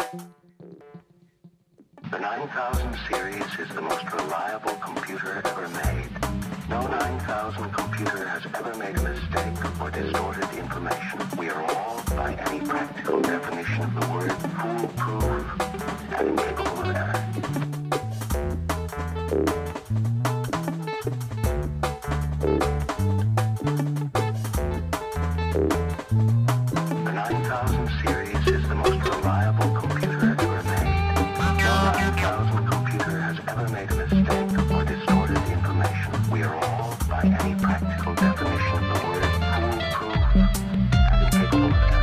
The 9000 series is the most reliable computer ever made. No 9000 computer has ever made a mistake or distorted information. We are all, by any practical definition of the word, foolproof and incapable of error. The 9000 series is the most reliable computer ever made. No 9000 computer has ever made a mistake or distorted the information. We are all, by any practical definition of the word, foolproof and incapable of error.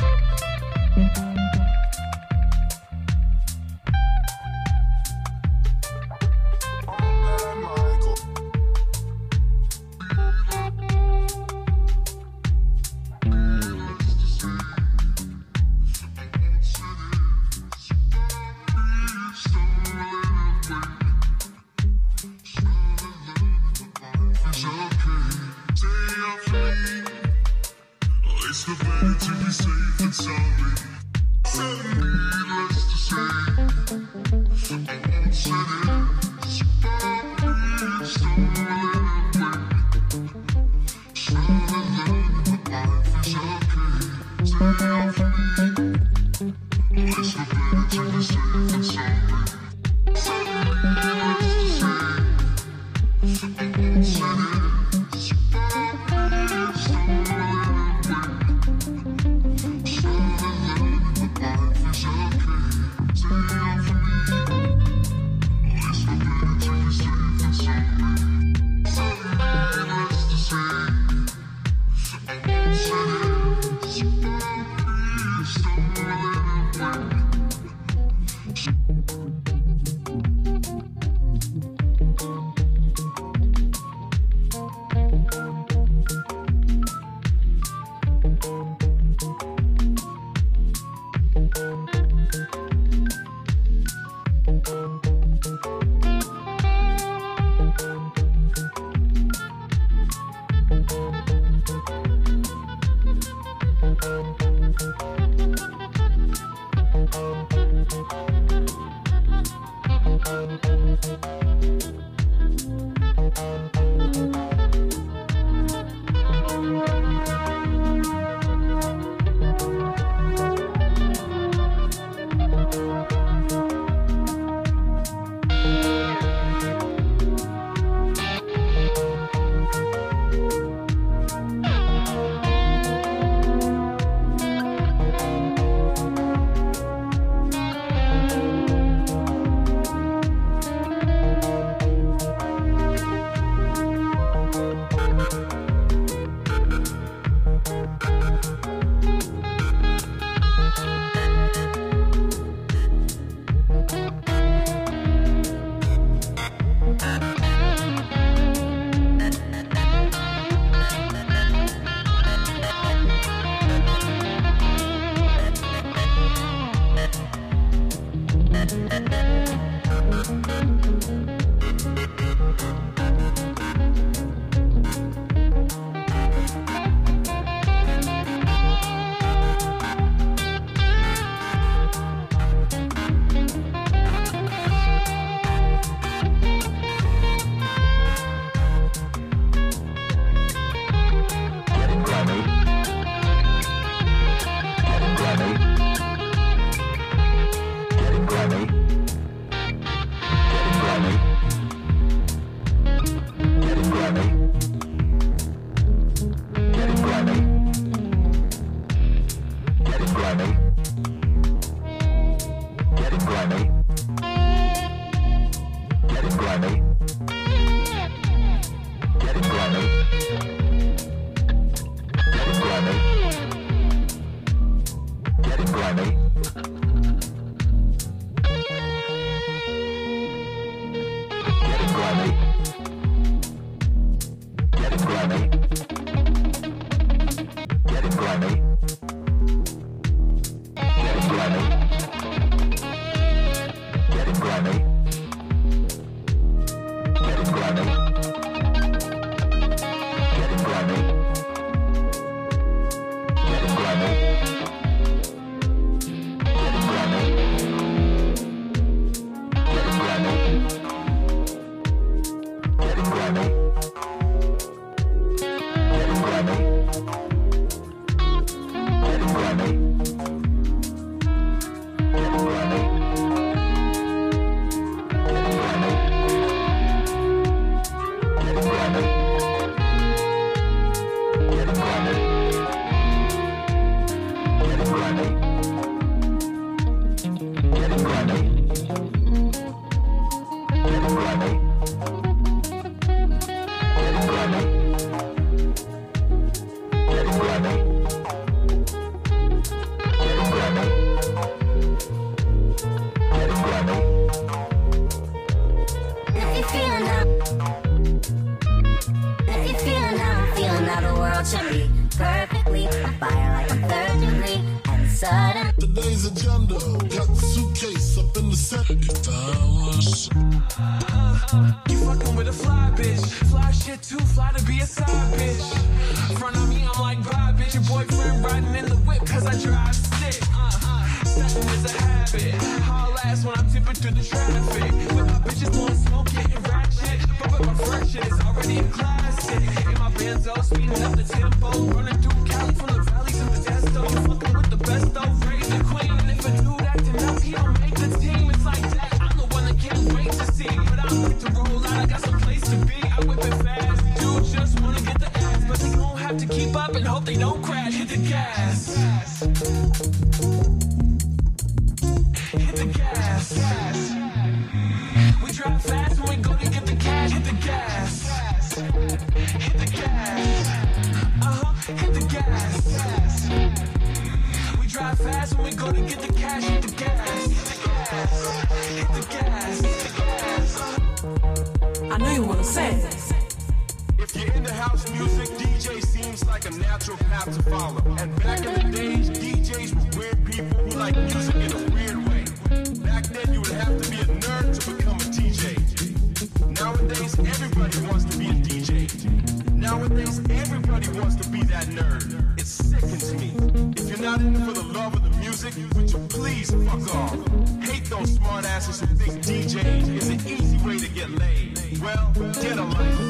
It's the better to be safe than sorry. Needless to say, I won't say this, but please don't let it wait. Trying to learn that life is okay. Stay off me. It's the better to be safe than sorry. Needless to say, I won't say this, but please don't let it wait. Life agenda. Got the suitcase up in the set. If I was You fucking with a fly bitch. Fly shit too fly to be a side bitch. Front of me, I'm like, bye bitch. Your boyfriend riding in the whip cause I drive sick. Stepping is a habit. Haul ass when I'm tipping through the traffic. With my bitches blowing smoke, getting ratchet. But with my fresh shit, it's already a classic. In my Benzo, speeding up the tempo. Running through Cali from the valleys of Modesto. Fucking with the best though, raise the queen. And if a dude acting up, he don't make the team. It's like that, I'm the one that can't wait to see. But I'm quick to roll out, I got some place to be. I whip it fast, dudes just wanna get the ass. But they gon' have to keep up and hope they don't crash. Hit the gas. Hit the gas. We drive fast when we go to get the cash. Hit the gas. Hit the gas. Hit the gas. We drive fast when we go to get the cash. Hit the gas. Hit the gas. I know you wanna say this. If you're into house music, DJ seems like a natural path to follow. And back in the days, DJs were weird people who like music in a weird way. Back then, you would have to be a nerd to become a DJ. Nowadays, everybody wants to be a DJ. Nowadays, everybody wants to be that nerd. It sickens me. If you're not in it for the love of the music, would you please fuck off? Hate those smart asses who think DJ is an easy way to get laid. Well, get a life.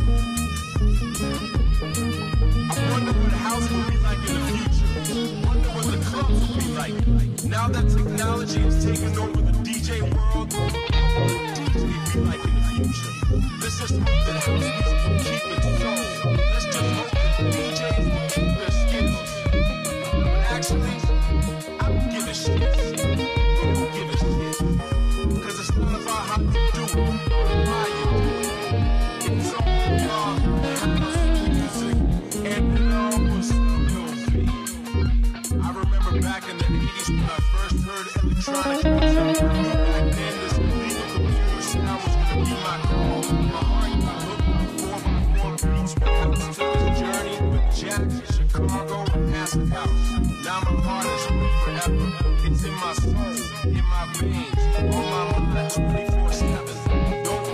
I wonder what the house will be like in the future. Wonder what the clubs will be like. Now that technology has taken over the DJ world, what will the DJ be like in the future? Let's just hope that house music will keep its soul. Let's just hope that DJs will keep their skills. But actually, I don't give a shit. I don't give a shit. Cause it's not about how you do it, or why you do it. It's all about house music, and it all was will be. I remember back in the 80s when I first heard electronic music. Back then, this illegal computer sound was gonna be my call. My heart got hooked on 4x4 beats when I took this journey with Jack, Chicago, and Acid House. Now my heart is free forever. It's in my soul, in my veins, on my mind, 24/7. Don't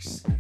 X.